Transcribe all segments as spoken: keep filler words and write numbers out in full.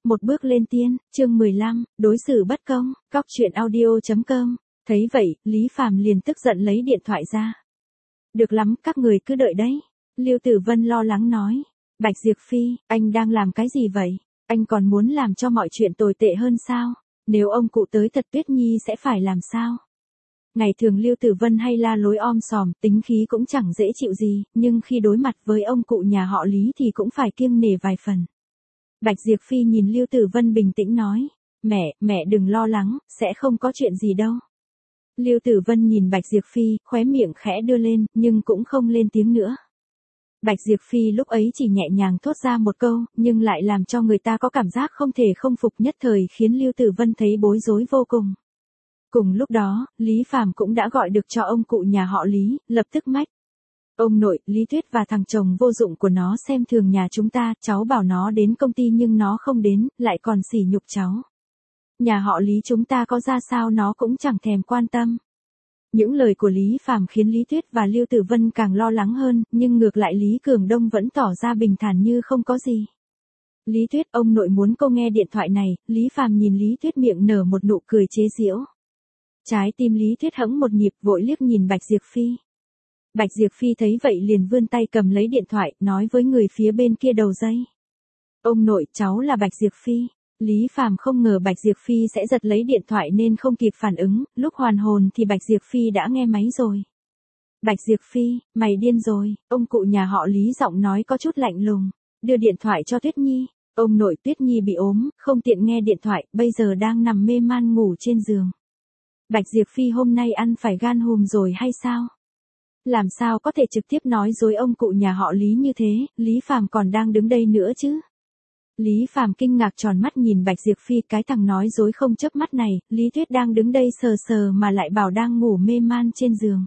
Một bước lên tiên, chương mười lăm, đối xử bất công, cóc truyện audio chấm com. Thấy vậy, Lý Phàm liền tức giận lấy điện thoại ra. Được lắm, các người cứ đợi đấy. Lưu Tử Vân lo lắng nói. Bạch Diệp Phi, anh đang làm cái gì vậy? Anh còn muốn làm cho mọi chuyện tồi tệ hơn sao? Nếu ông cụ tới thật Tuyết Nhi sẽ phải làm sao? Ngày thường Lưu Tử Vân hay la lối om sòm, tính khí cũng chẳng dễ chịu gì, nhưng khi đối mặt với ông cụ nhà họ Lý thì cũng phải kiêng nể vài phần. Bạch Diệp Phi nhìn Lưu Tử Vân bình tĩnh nói, mẹ, mẹ đừng lo lắng, sẽ không có chuyện gì đâu. Lưu Tử Vân nhìn Bạch Diệp Phi, khóe miệng khẽ đưa lên, nhưng cũng không lên tiếng nữa. Bạch Diệp Phi lúc ấy chỉ nhẹ nhàng thốt ra một câu, nhưng lại làm cho người ta có cảm giác không thể không phục, nhất thời khiến Lưu Tử Vân thấy bối rối vô cùng. Cùng lúc đó, Lý Phàm cũng đã gọi được cho ông cụ nhà họ Lý, lập tức mách. Ông nội, Lý Tuyết và thằng chồng vô dụng của nó xem thường nhà chúng ta, cháu bảo nó đến công ty nhưng nó không đến, lại còn sỉ nhục cháu. Nhà họ Lý chúng ta có ra sao nó cũng chẳng thèm quan tâm. Những lời của Lý Phàm khiến Lý Tuyết và Lưu Tử Vân càng lo lắng hơn, nhưng ngược lại Lý Cường Đông vẫn tỏ ra bình thản như không có gì. Lý Tuyết, ông nội muốn cô nghe điện thoại này. Lý Phàm nhìn Lý Tuyết miệng nở một nụ cười chế giễu. Trái tim Lý Tuyết hẫng một nhịp, vội liếc nhìn Bạch Diệp Phi. Bạch Diệp Phi thấy vậy liền vươn tay cầm lấy điện thoại, nói với người phía bên kia đầu dây. Ông nội, cháu là Bạch Diệp Phi. Lý Phàm không ngờ Bạch Diệp Phi sẽ giật lấy điện thoại nên không kịp phản ứng, lúc hoàn hồn thì Bạch Diệp Phi đã nghe máy rồi. Bạch Diệp Phi, mày điên rồi, ông cụ nhà họ Lý giọng nói có chút lạnh lùng, đưa điện thoại cho Tuyết Nhi. Ông nội, Tuyết Nhi bị ốm, không tiện nghe điện thoại, bây giờ đang nằm mê man ngủ trên giường. Bạch Diệp Phi hôm nay ăn phải gan hùm rồi hay sao? Làm sao có thể trực tiếp nói dối ông cụ nhà họ Lý như thế, Lý Phàm còn đang đứng đây nữa chứ? Lý Phàm kinh ngạc tròn mắt nhìn Bạch Diệp Phi, cái thằng nói dối không chớp mắt này, Lý Tuyết đang đứng đây sờ sờ mà lại bảo đang ngủ mê man trên giường.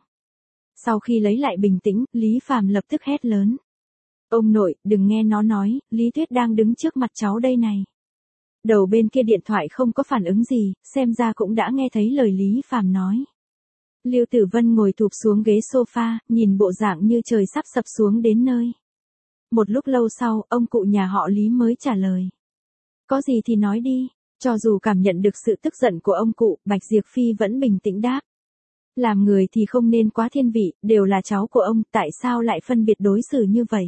Sau khi lấy lại bình tĩnh, Lý Phàm lập tức hét lớn. Ông nội, đừng nghe nó nói, Lý Tuyết đang đứng trước mặt cháu đây này. Đầu bên kia điện thoại không có phản ứng gì, xem ra cũng đã nghe thấy lời Lý Phàm nói. Lưu Tử Vân ngồi thụp xuống ghế sofa, nhìn bộ dạng như trời sắp sập xuống đến nơi. Một lúc lâu sau, ông cụ nhà họ Lý mới trả lời. Có gì thì nói đi. Cho dù cảm nhận được sự tức giận của ông cụ, Bạch Diệp Phi vẫn bình tĩnh đáp. Làm người thì không nên quá thiên vị, đều là cháu của ông, tại sao lại phân biệt đối xử như vậy?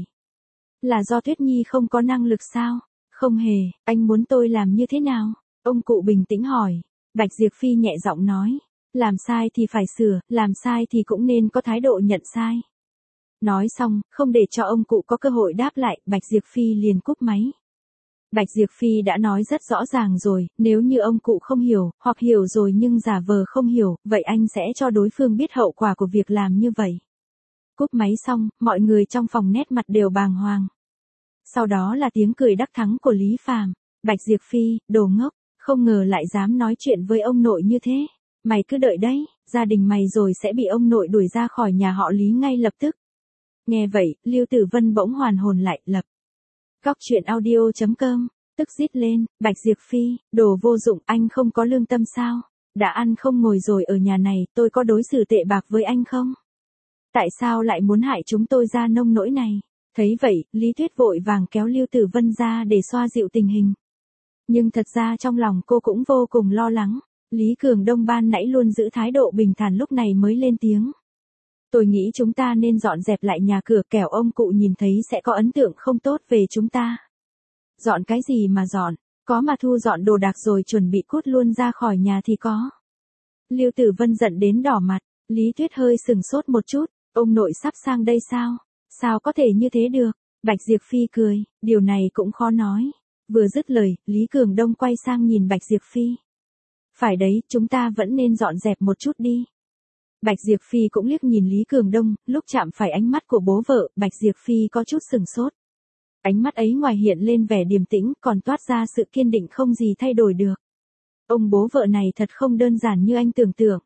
Là do Tuyết Nhi không có năng lực sao? Không hề, anh muốn tôi làm như thế nào? Ông cụ bình tĩnh hỏi. Bạch Diệp Phi nhẹ giọng nói. Làm sai thì phải sửa, làm sai thì cũng nên có thái độ nhận sai. Nói xong, không để cho ông cụ có cơ hội đáp lại, Bạch Diệp Phi liền cúp máy. Bạch Diệp Phi đã nói rất rõ ràng rồi, nếu như ông cụ không hiểu, hoặc hiểu rồi nhưng giả vờ không hiểu, vậy anh sẽ cho đối phương biết hậu quả của việc làm như vậy. Cúp máy xong, mọi người trong phòng nét mặt đều bàng hoàng. Sau đó là tiếng cười đắc thắng của Lý Phàm. Bạch Diệp Phi, đồ ngốc, không ngờ lại dám nói chuyện với ông nội như thế. Mày cứ đợi đấy, gia đình mày rồi sẽ bị ông nội đuổi ra khỏi nhà họ Lý ngay lập tức. Nghe vậy, Lưu Tử Vân bỗng hoàn hồn lại, lập. Cóc truyện audio chấm com, tức rít lên, Bạch Diệp Phi, đồ vô dụng, anh không có lương tâm sao? Đã ăn không ngồi rồi ở nhà này, tôi có đối xử tệ bạc với anh không? Tại sao lại muốn hại chúng tôi ra nông nỗi này? Thấy vậy, Lý Tuyết vội vàng kéo Lưu Tử Vân ra để xoa dịu tình hình. Nhưng thật ra trong lòng cô cũng vô cùng lo lắng. Lý Cường Đông ban nãy luôn giữ thái độ bình thản, lúc này mới lên tiếng. Tôi nghĩ chúng ta nên dọn dẹp lại nhà cửa, kẻo ông cụ nhìn thấy sẽ có ấn tượng không tốt về chúng ta. Dọn cái gì mà dọn, có mà thu dọn đồ đạc rồi chuẩn bị cút luôn ra khỏi nhà thì có. Lưu Tử Vân giận đến đỏ mặt, Lý Tuyết hơi sừng sốt một chút, ông nội sắp sang đây sao? Sao có thể như thế được? Bạch Diệp Phi cười, điều này cũng khó nói. Vừa dứt lời, Lý Cường Đông quay sang nhìn Bạch Diệp Phi. Phải đấy, chúng ta vẫn nên dọn dẹp một chút đi. Bạch Diệp Phi cũng liếc nhìn Lý Cường Đông, lúc chạm phải ánh mắt của bố vợ, Bạch Diệp Phi có chút sừng sốt. Ánh mắt ấy ngoài hiện lên vẻ điềm tĩnh, còn toát ra sự kiên định không gì thay đổi được. Ông bố vợ này thật không đơn giản như anh tưởng tượng.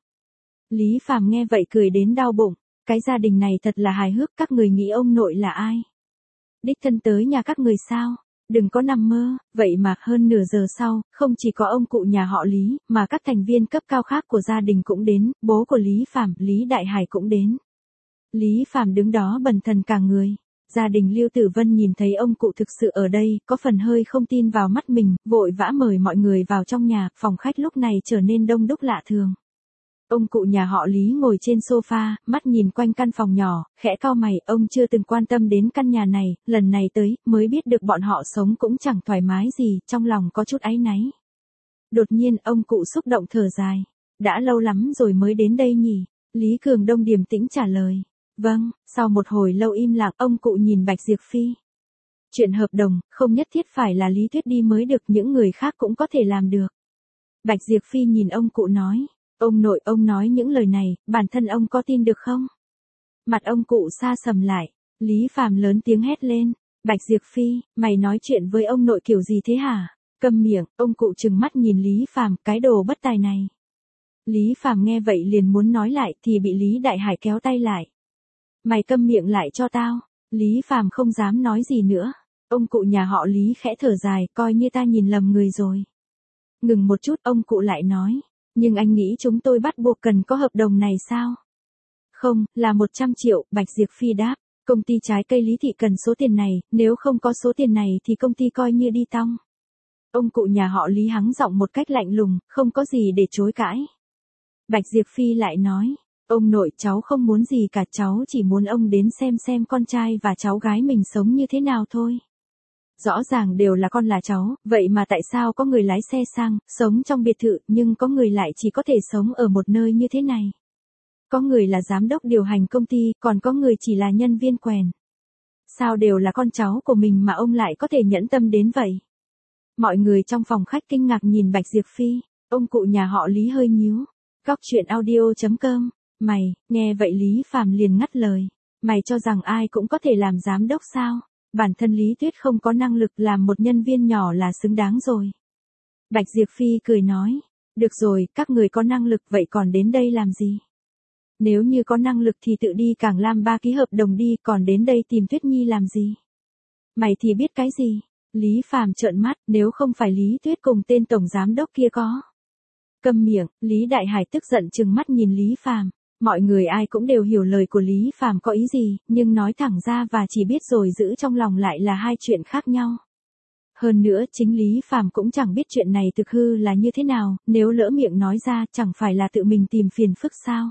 Lý Phàm nghe vậy cười đến đau bụng, cái gia đình này thật là hài hước, các người nghĩ ông nội là ai? Đích thân tới nhà các người sao? Đừng có nằm mơ, vậy mà hơn nửa giờ sau, không chỉ có ông cụ nhà họ Lý, mà các thành viên cấp cao khác của gia đình cũng đến, bố của Lý Phàm, Lý Đại Hải cũng đến. Lý Phàm đứng đó bần thần cả người. Gia đình Lưu Tử Vân nhìn thấy ông cụ thực sự ở đây, có phần hơi không tin vào mắt mình, vội vã mời mọi người vào trong nhà, phòng khách lúc này trở nên đông đúc lạ thường. Ông cụ nhà họ Lý ngồi trên sofa, mắt nhìn quanh căn phòng nhỏ, khẽ cau mày, ông chưa từng quan tâm đến căn nhà này, lần này tới, mới biết được bọn họ sống cũng chẳng thoải mái gì, trong lòng có chút áy náy. Đột nhiên, ông cụ xúc động thở dài. Đã lâu lắm rồi mới đến đây nhỉ? Lý Cường Đông điềm tĩnh trả lời. Vâng, sau một hồi lâu im lặng, ông cụ nhìn Bạch Diệp Phi. Chuyện hợp đồng, không nhất thiết phải là Lý Tuyết đi mới được, những người khác cũng có thể làm được. Bạch Diệp Phi nhìn ông cụ nói. Ông nội, ông nói những lời này, bản thân ông có tin được không? Mặt ông cụ sa sầm lại. Lý Phàm lớn tiếng hét lên. Bạch Diệp Phi, mày nói chuyện với ông nội kiểu gì thế hả? Câm miệng, ông cụ trừng mắt nhìn Lý Phàm, cái đồ bất tài này. Lý Phàm nghe vậy liền muốn nói lại thì bị Lý Đại Hải kéo tay lại. Mày câm miệng lại cho tao. Lý Phàm không dám nói gì nữa. Ông cụ nhà họ Lý khẽ thở dài, coi như ta nhìn lầm người rồi. Ngừng một chút, ông cụ lại nói. Nhưng anh nghĩ chúng tôi bắt buộc cần có hợp đồng này sao? Không, là một trăm triệu, Bạch Diệp Phi đáp. Công ty trái cây Lý Thị cần số tiền này, nếu không có số tiền này thì công ty coi như đi tong. Ông cụ nhà họ Lý hắng giọng một cách lạnh lùng, không có gì để chối cãi. Bạch Diệp Phi lại nói, ông nội, cháu không muốn gì cả, cháu chỉ muốn ông đến xem xem con trai và cháu gái mình sống như thế nào thôi. Rõ ràng đều là con là cháu, vậy mà tại sao có người lái xe sang, sống trong biệt thự, nhưng có người lại chỉ có thể sống ở một nơi như thế này. Có người là giám đốc điều hành công ty, còn có người chỉ là nhân viên quèn. Sao đều là con cháu của mình mà ông lại có thể nhẫn tâm đến vậy? Mọi người trong phòng khách kinh ngạc nhìn Bạch Diệp Phi, ông cụ nhà họ Lý hơi nhíu. Góc truyện audio chấm com, mày, nghe vậy Lý Phàm liền ngắt lời. Mày cho rằng ai cũng có thể làm giám đốc sao? Bản thân Lý Tuyết không có năng lực làm một nhân viên nhỏ là xứng đáng rồi. Bạch Diệp Phi cười nói, được rồi, các người có năng lực vậy còn đến đây làm gì? Nếu như có năng lực thì tự đi Cảng Lam Ba ký hợp đồng đi, còn đến đây tìm Tuyết Nhi làm gì? Mày thì biết cái gì? Lý Phàm trợn mắt, nếu không phải Lý Tuyết cùng tên tổng giám đốc kia có. Câm miệng, Lý Đại Hải tức giận trừng mắt nhìn Lý Phàm. Mọi người ai cũng đều hiểu lời của Lý Phàm có ý gì, nhưng nói thẳng ra và chỉ biết rồi giữ trong lòng lại là hai chuyện khác nhau. Hơn nữa, chính Lý Phàm cũng chẳng biết chuyện này thực hư là như thế nào, nếu lỡ miệng nói ra chẳng phải là tự mình tìm phiền phức sao.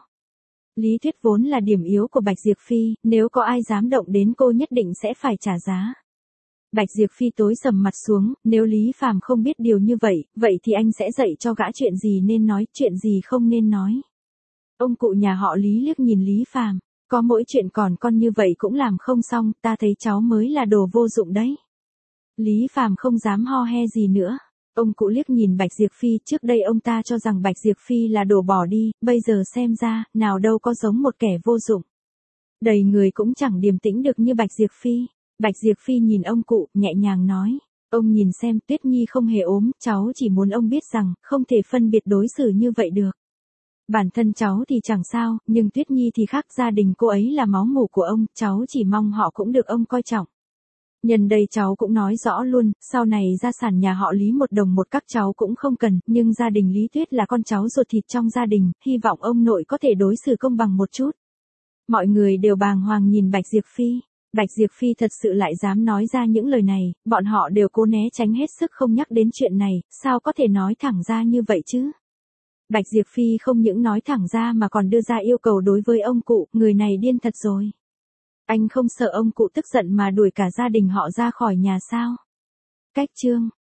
Lý Tuyết vốn là điểm yếu của Bạch Diệp Phi, nếu có ai dám động đến cô nhất định sẽ phải trả giá. Bạch Diệp Phi tối sầm mặt xuống, nếu Lý Phàm không biết điều như vậy, vậy thì anh sẽ dạy cho gã chuyện gì nên nói, chuyện gì không nên nói. Ông cụ nhà họ Lý liếc nhìn Lý Phàm, có mỗi chuyện còn con như vậy cũng làm không xong, ta thấy cháu mới là đồ vô dụng đấy. Lý Phàm không dám ho he gì nữa. Ông cụ liếc nhìn Bạch Diệp Phi, trước đây ông ta cho rằng Bạch Diệp Phi là đồ bỏ đi, bây giờ xem ra, nào đâu có giống một kẻ vô dụng. Đầy người cũng chẳng điềm tĩnh được như Bạch Diệp Phi. Bạch Diệp Phi nhìn ông cụ, nhẹ nhàng nói, ông nhìn xem, Tuyết Nhi không hề ốm, cháu chỉ muốn ông biết rằng, không thể phân biệt đối xử như vậy được. Bản thân cháu thì chẳng sao, nhưng Tuyết Nhi thì khác, gia đình cô ấy là máu mủ của ông, cháu chỉ mong họ cũng được ông coi trọng. Nhân đây cháu cũng nói rõ luôn, sau này gia sản nhà họ Lý một đồng một các cháu cũng không cần, nhưng gia đình Lý Tuyết là con cháu ruột thịt trong gia đình, hy vọng ông nội có thể đối xử công bằng một chút. Mọi người đều bàng hoàng nhìn Bạch Diệp Phi. Bạch Diệp Phi thật sự lại dám nói ra những lời này, bọn họ đều cố né tránh hết sức không nhắc đến chuyện này, sao có thể nói thẳng ra như vậy chứ? Bạch Diệp Phi không những nói thẳng ra mà còn đưa ra yêu cầu đối với ông cụ, người này điên thật rồi. Anh không sợ ông cụ tức giận mà đuổi cả gia đình họ ra khỏi nhà sao? Cách chương